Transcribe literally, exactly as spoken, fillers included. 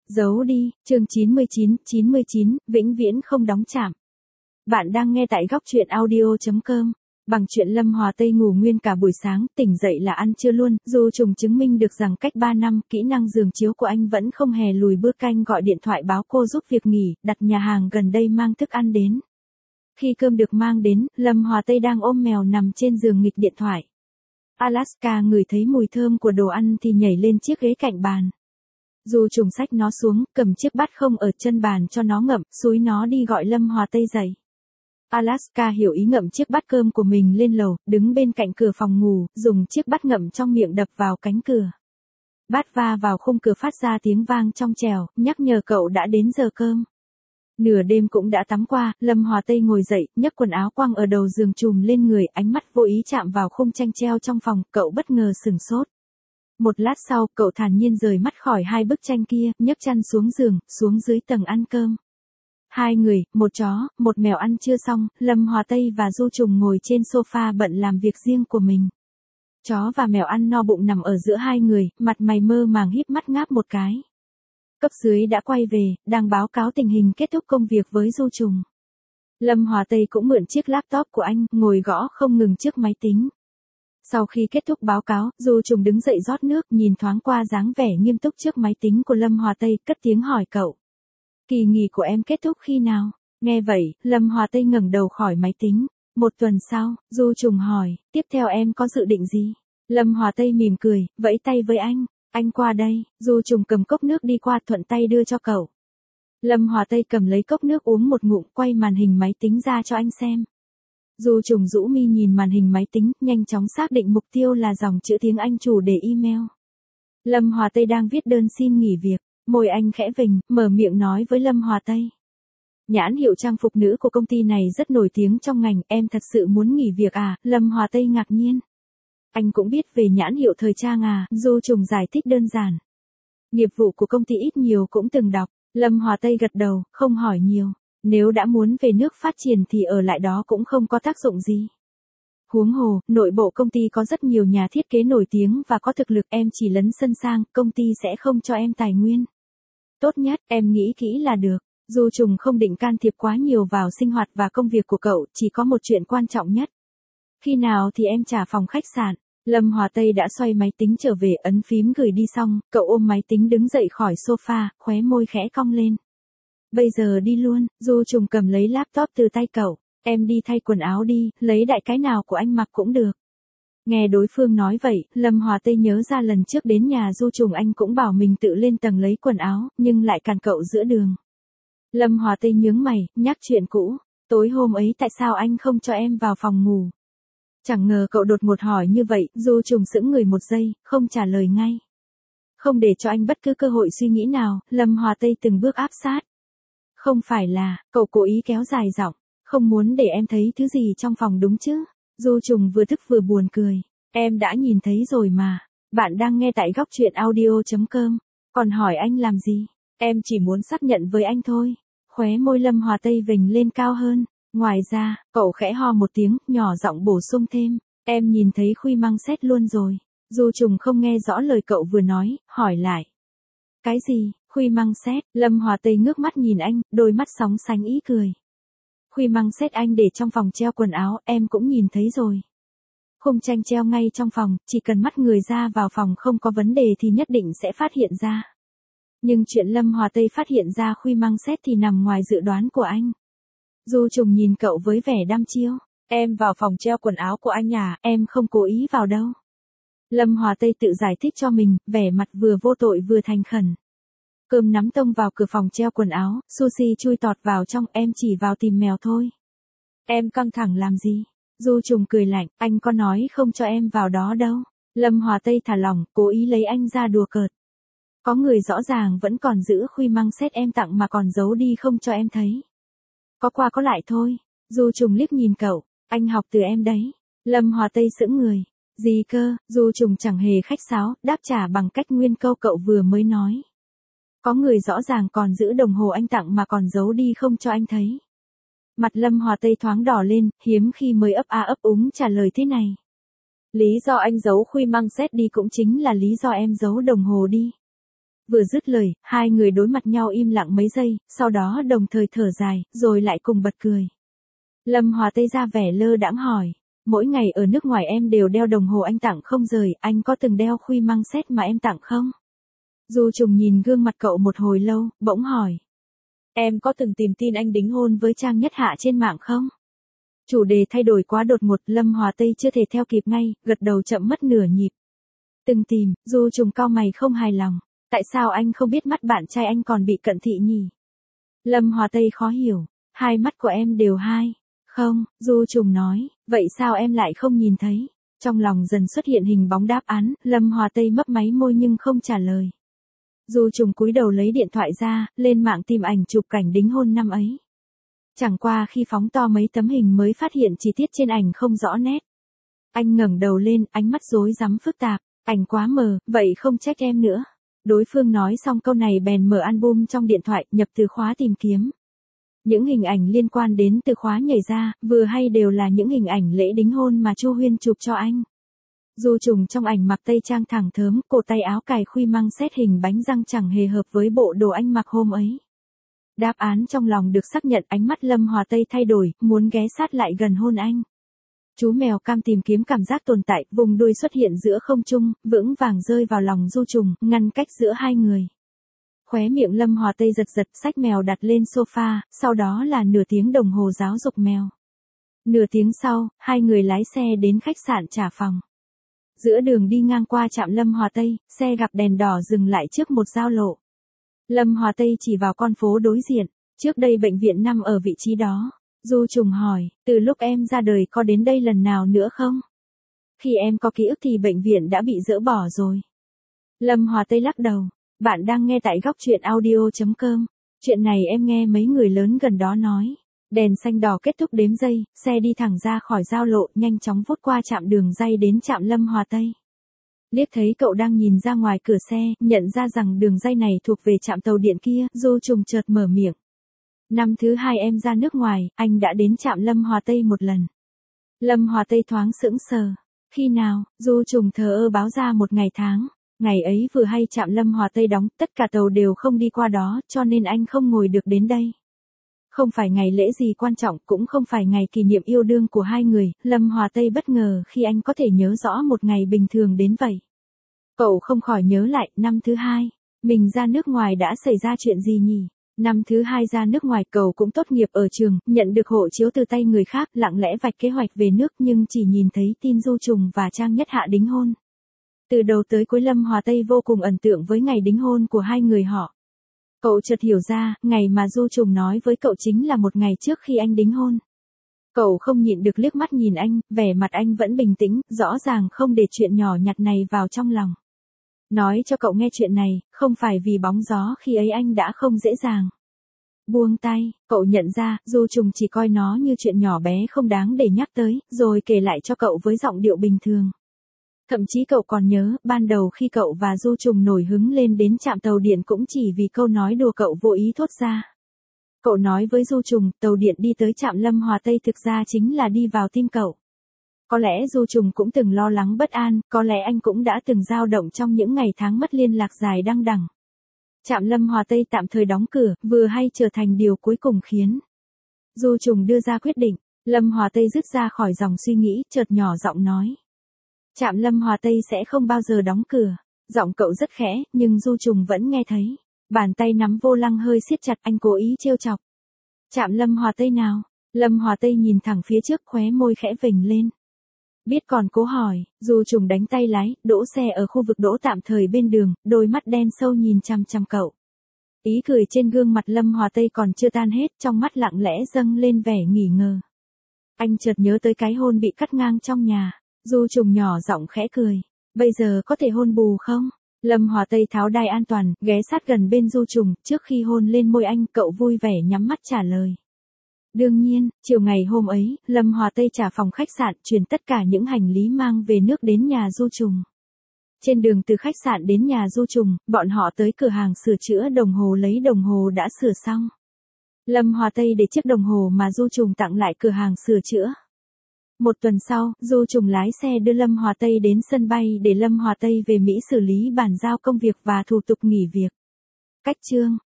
Giấu đi, chương chín mươi chín, chín mươi chín, vĩnh viễn không đóng chạm. Bạn đang nghe tại góc truyện audio chấm com. Bằng chuyện Lâm Hòa Tây ngủ nguyên cả buổi sáng, tỉnh dậy là ăn trưa luôn, dù trùng chứng minh được rằng cách ba năm, kỹ năng giường chiếu của anh vẫn không hề lùi bước. Canh gọi điện thoại báo cô giúp việc nghỉ, đặt nhà hàng gần đây mang thức ăn đến. Khi cơm được mang đến, Lâm Hòa Tây đang ôm mèo nằm trên giường nghịch điện thoại. Alaska ngửi thấy mùi thơm của đồ ăn thì nhảy lên chiếc ghế cạnh bàn. Dù trùng xách nó xuống, cầm chiếc bát không ở chân bàn cho nó ngậm, xúi nó đi gọi Lâm Hòa Tây dậy. Alaska hiểu ý ngậm chiếc bát cơm của mình lên lầu, đứng bên cạnh cửa phòng ngủ, dùng chiếc bát ngậm trong miệng đập vào cánh cửa. Bát va vào khung cửa phát ra tiếng vang trong trẻo, nhắc nhở cậu đã đến giờ cơm. Nửa đêm cũng đã tắm qua, Lâm Hòa Tây ngồi dậy, nhấc quần áo quăng ở đầu giường trùm lên người, ánh mắt vô ý chạm vào khung tranh treo trong phòng, cậu bất ngờ sửng sốt. Một lát sau, cậu thản nhiên rời mắt khỏi hai bức tranh kia, nhấc chăn xuống giường, xuống dưới tầng ăn cơm. Hai người, một chó, một mèo ăn chưa xong, Lâm Hòa Tây và Du Trùng ngồi trên sofa bận làm việc riêng của mình. Chó và mèo ăn no bụng nằm ở giữa hai người, mặt mày mơ màng híp mắt ngáp một cái. Cấp dưới đã quay về, đang báo cáo tình hình kết thúc công việc với Du Trùng. Lâm Hòa Tây cũng mượn chiếc laptop của anh, ngồi gõ không ngừng trước máy tính. Sau khi kết thúc báo cáo, Du Trùng đứng dậy rót nước, nhìn thoáng qua dáng vẻ nghiêm túc trước máy tính của Lâm Hòa Tây, cất tiếng hỏi cậu. Kỳ nghỉ của em kết thúc khi nào? Nghe vậy, Lâm Hòa Tây ngẩng đầu khỏi máy tính. Một tuần sau, Du Trùng hỏi, tiếp theo em có dự định gì? Lâm Hòa Tây mỉm cười, vẫy tay với anh. Anh qua đây, Du Trùng cầm cốc nước đi qua thuận tay đưa cho cậu. Lâm Hòa Tây cầm lấy cốc nước uống một ngụm, quay màn hình máy tính ra cho anh xem. Du Trùng rũ mi nhìn màn hình máy tính, nhanh chóng xác định mục tiêu là dòng chữ tiếng Anh chủ đề email. Lâm Hòa Tây đang viết đơn xin nghỉ việc, môi anh khẽ vểnh, mở miệng nói với Lâm Hòa Tây. Nhãn hiệu trang phục nữ của công ty này rất nổi tiếng trong ngành, em thật sự muốn nghỉ việc à? Lâm Hòa Tây ngạc nhiên. Anh cũng biết về nhãn hiệu thời trang à? Du Trùng giải thích đơn giản. Nghiệp vụ của công ty ít nhiều cũng từng đọc. Lâm Hòa Tây gật đầu, không hỏi nhiều. Nếu đã muốn về nước phát triển thì ở lại đó cũng không có tác dụng gì. Huống hồ, nội bộ công ty có rất nhiều nhà thiết kế nổi tiếng và có thực lực, em chỉ lấn sân sang, công ty sẽ không cho em tài nguyên. Tốt nhất, em nghĩ kỹ là được. Du Trùng không định can thiệp quá nhiều vào sinh hoạt và công việc của cậu, chỉ có một chuyện quan trọng nhất. Khi nào thì em trả phòng khách sạn? Lâm Hòa Tây đã xoay máy tính trở về, ấn phím gửi đi xong, cậu ôm máy tính đứng dậy khỏi sofa, khóe môi khẽ cong lên. Bây giờ đi luôn. Du Trùng cầm lấy laptop từ tay cậu. Em đi thay quần áo đi, lấy đại cái nào của anh mặc cũng được. Nghe đối phương nói vậy, Lâm Hòa Tây nhớ ra lần trước đến nhà Du Trùng anh cũng bảo mình tự lên tầng lấy quần áo, nhưng lại cản cậu giữa đường. Lâm Hòa Tây nhướng mày, nhắc chuyện cũ. Tối hôm ấy tại sao anh không cho em vào phòng ngủ? Chẳng ngờ cậu đột ngột hỏi như vậy, Du Trùng sững người một giây, không trả lời ngay. Không để cho anh bất cứ cơ hội suy nghĩ nào, Lâm Hòa Tây từng bước áp sát. Không phải là, cậu cố ý kéo dài giọng, không muốn để em thấy thứ gì trong phòng đúng chứ? Du Trùng vừa tức vừa buồn cười. Em đã nhìn thấy rồi mà. Bạn đang nghe tại góc truyện audio chấm com. Còn hỏi anh làm gì? Em chỉ muốn xác nhận với anh thôi. Khóe môi Lâm Hòa Tây vểnh lên cao hơn. Ngoài ra, cậu khẽ ho một tiếng, nhỏ giọng bổ sung thêm. Em nhìn thấy Khuy Măng Xét luôn rồi. Du Trùng không nghe rõ lời cậu vừa nói, hỏi lại. Cái gì? Khuy Măng Xét? Lâm Hòa Tây ngước mắt nhìn anh, đôi mắt sóng sánh ý cười. Khuy Măng Xét anh để trong phòng treo quần áo, em cũng nhìn thấy rồi. Khung tranh treo ngay trong phòng, chỉ cần mắt người ra vào phòng không có vấn đề thì nhất định sẽ phát hiện ra. Nhưng chuyện Lâm Hòa Tây phát hiện ra Khuy Măng Xét thì nằm ngoài dự đoán của anh. Du Trùng nhìn cậu với vẻ đăm chiêu. Em vào phòng treo quần áo của anh à? Em không cố ý vào đâu. Lâm Hòa Tây tự giải thích cho mình, vẻ mặt vừa vô tội vừa thành khẩn. Cơm nắm tông vào cửa phòng treo quần áo, sushi chui tọt vào trong, em chỉ vào tìm mèo thôi. Em căng thẳng làm gì? Du Trùng cười lạnh, anh có nói không cho em vào đó đâu. Lâm Hòa Tây thả lỏng, cố ý lấy anh ra đùa cợt. Có người rõ ràng vẫn còn giữ Khuy Măng Xét em tặng mà còn giấu đi không cho em thấy. Có qua có lại thôi. Du Trùng liếc nhìn cậu, anh học từ em đấy. Lâm Hòa Tây sững người. Gì cơ? Du Trùng chẳng hề khách sáo, đáp trả bằng cách nguyên câu cậu vừa mới nói. Có người rõ ràng còn giữ đồng hồ anh tặng mà còn giấu đi không cho anh thấy. Mặt Lâm Hòa Tây thoáng đỏ lên, hiếm khi mới ấp a ấp úng trả lời thế này. Lý do anh giấu Khuy Măng Xét đi cũng chính là lý do em giấu đồng hồ đi. Vừa dứt lời, hai người đối mặt nhau im lặng mấy giây, sau đó đồng thời thở dài, rồi lại cùng bật cười. Lâm Hòa Tây ra vẻ lơ đãng hỏi, mỗi ngày ở nước ngoài em đều đeo đồng hồ anh tặng không rời, anh có từng đeo khuy măng xét mà em tặng không? Du Trùng nhìn gương mặt cậu một hồi lâu, bỗng hỏi. Em có từng tìm tin anh đính hôn với Trang Nhất Hạ trên mạng không? Chủ đề thay đổi quá đột ngột, Lâm Hòa Tây chưa thể theo kịp ngay, gật đầu chậm mất nửa nhịp. Từng tìm, Du Trùng cau mày không hài lòng. Tại sao anh không biết mắt bạn trai anh còn bị cận thị nhỉ? Lâm Hòa Tây khó hiểu, hai mắt của em đều hai. Không, Du Trùng nói, vậy sao em lại không nhìn thấy? Trong lòng dần xuất hiện hình bóng đáp án, Lâm Hòa Tây mấp máy môi nhưng không trả lời. Du Trùng cúi đầu lấy điện thoại ra, lên mạng tìm ảnh chụp cảnh đính hôn năm ấy. Chẳng qua khi phóng to mấy tấm hình mới phát hiện chi tiết trên ảnh không rõ nét. Anh ngẩng đầu lên, ánh mắt rối rắm phức tạp, ảnh quá mờ, vậy không trách em nữa. Đối phương nói xong câu này bèn mở album trong điện thoại, nhập từ khóa tìm kiếm. Những hình ảnh liên quan đến từ khóa nhảy ra, vừa hay đều là những hình ảnh lễ đính hôn mà Chu Huyên chụp cho anh. Du Trùng trong ảnh mặc tây trang thẳng thớm, cổ tay áo cài khuy măng xét hình bánh răng chẳng hề hợp với bộ đồ anh mặc hôm ấy. Đáp án trong lòng được xác nhận, ánh mắt Lâm Hòa Tây thay đổi, muốn ghé sát lại gần hôn anh. Chú mèo cam tìm kiếm cảm giác tồn tại, vùng đuôi xuất hiện giữa không trung, vững vàng rơi vào lòng Du Trùng, ngăn cách giữa hai người. Khóe miệng Lâm Hòa Tây giật giật, xách mèo đặt lên sofa, sau đó là nửa tiếng đồng hồ giáo dục mèo. Nửa tiếng sau, hai người lái xe đến khách sạn trả phòng. Giữa đường đi ngang qua trạm Lâm Hòa Tây, xe gặp đèn đỏ dừng lại trước một giao lộ. Lâm Hòa Tây chỉ vào con phố đối diện, trước đây bệnh viện nằm ở vị trí đó. Du Trùng hỏi, từ lúc em ra đời có đến đây lần nào nữa không? Khi em có ký ức thì bệnh viện đã bị dỡ bỏ rồi. Lâm Hòa Tây lắc đầu, bạn đang nghe tại góc truyện audio chấm com. Chuyện này em nghe mấy người lớn gần đó nói. Đèn xanh đỏ kết thúc đếm giây, xe đi thẳng ra khỏi giao lộ, nhanh chóng vút qua trạm đường ray đến trạm Lâm Hòa Tây. Liếc thấy cậu đang nhìn ra ngoài cửa xe, nhận ra rằng đường ray này thuộc về trạm tàu điện kia, Du Trùng chợt mở miệng. Năm thứ hai em ra nước ngoài, anh đã đến trạm Lâm Hòa Tây một lần. Lâm Hòa Tây thoáng sững sờ. Khi nào? Du Trùng thờ ơ báo ra một ngày tháng. Ngày ấy vừa hay trạm Lâm Hòa Tây đóng, tất cả tàu đều không đi qua đó, cho nên anh không ngồi được đến đây. Không phải ngày lễ gì quan trọng, cũng không phải ngày kỷ niệm yêu đương của hai người, Lâm Hòa Tây bất ngờ khi anh có thể nhớ rõ một ngày bình thường đến vậy. Cậu không khỏi nhớ lại, năm thứ hai, mình ra nước ngoài đã xảy ra chuyện gì nhỉ? Năm thứ hai ra nước ngoài, cậu cũng tốt nghiệp ở trường, nhận được hộ chiếu từ tay người khác, lặng lẽ vạch kế hoạch về nước nhưng chỉ nhìn thấy tin Du Trùng và Trang Nhất Hạ đính hôn. Từ đầu tới cuối Lâm Hòa Tây vô cùng ấn tượng với ngày đính hôn của hai người họ. Cậu chợt hiểu ra, ngày mà Du Trùng nói với cậu chính là một ngày trước khi anh đính hôn. Cậu không nhịn được liếc mắt nhìn anh, vẻ mặt anh vẫn bình tĩnh, rõ ràng không để chuyện nhỏ nhặt này vào trong lòng. Nói cho cậu nghe chuyện này, không phải vì bóng gió khi ấy anh đã không dễ dàng buông tay, cậu nhận ra, Du Trùng chỉ coi nó như chuyện nhỏ bé không đáng để nhắc tới, rồi kể lại cho cậu với giọng điệu bình thường. Thậm chí cậu còn nhớ, ban đầu khi cậu và Du Trùng nổi hứng lên đến trạm tàu điện cũng chỉ vì câu nói đùa cậu vô ý thốt ra. Cậu nói với Du Trùng, tàu điện đi tới trạm Lâm Hòa Tây thực ra chính là đi vào tim cậu. Có lẽ Du Trùng cũng từng lo lắng bất an, có lẽ anh cũng đã từng dao động trong những ngày tháng mất liên lạc dài đăng đẳng. Trạm Lâm Hòa Tây tạm thời đóng cửa, vừa hay trở thành điều cuối cùng khiến Du Trùng đưa ra quyết định. Lâm Hòa Tây dứt ra khỏi dòng suy nghĩ, chợt nhỏ giọng nói. Trạm Lâm Hòa Tây sẽ không bao giờ đóng cửa. Giọng cậu rất khẽ, nhưng Du Trùng vẫn nghe thấy. Bàn tay nắm vô lăng hơi siết chặt, anh cố ý trêu chọc. Trạm Lâm Hòa Tây nào? Lâm Hòa Tây nhìn thẳng phía trước, khóe môi khẽ vểnh lên. Biết còn cố hỏi, Du Trùng đánh tay lái, đỗ xe ở khu vực đỗ tạm thời bên đường, đôi mắt đen sâu nhìn chăm chăm cậu. Ý cười trên gương mặt Lâm Hòa Tây còn chưa tan hết, trong mắt lặng lẽ dâng lên vẻ nghỉ ngờ. Anh chợt nhớ tới cái hôn bị cắt ngang trong nhà. Du Trùng nhỏ giọng khẽ cười. Bây giờ có thể hôn bù không? Lâm Hòa Tây tháo đai an toàn, ghé sát gần bên Du Trùng, trước khi hôn lên môi anh, cậu vui vẻ nhắm mắt trả lời. Đương nhiên, chiều ngày hôm ấy, Lâm Hòa Tây trả phòng khách sạn, chuyển tất cả những hành lý mang về nước đến nhà Du Trùng. Trên đường từ khách sạn đến nhà Du Trùng, bọn họ tới cửa hàng sửa chữa đồng hồ lấy đồng hồ đã sửa xong. Lâm Hòa Tây để chiếc đồng hồ mà Du Trùng tặng lại cửa hàng sửa chữa. Một tuần sau, Du Trùng lái xe đưa Lâm Hòa Tây đến sân bay để Lâm Hòa Tây về Mỹ xử lý bàn giao công việc và thủ tục nghỉ việc. Cách chương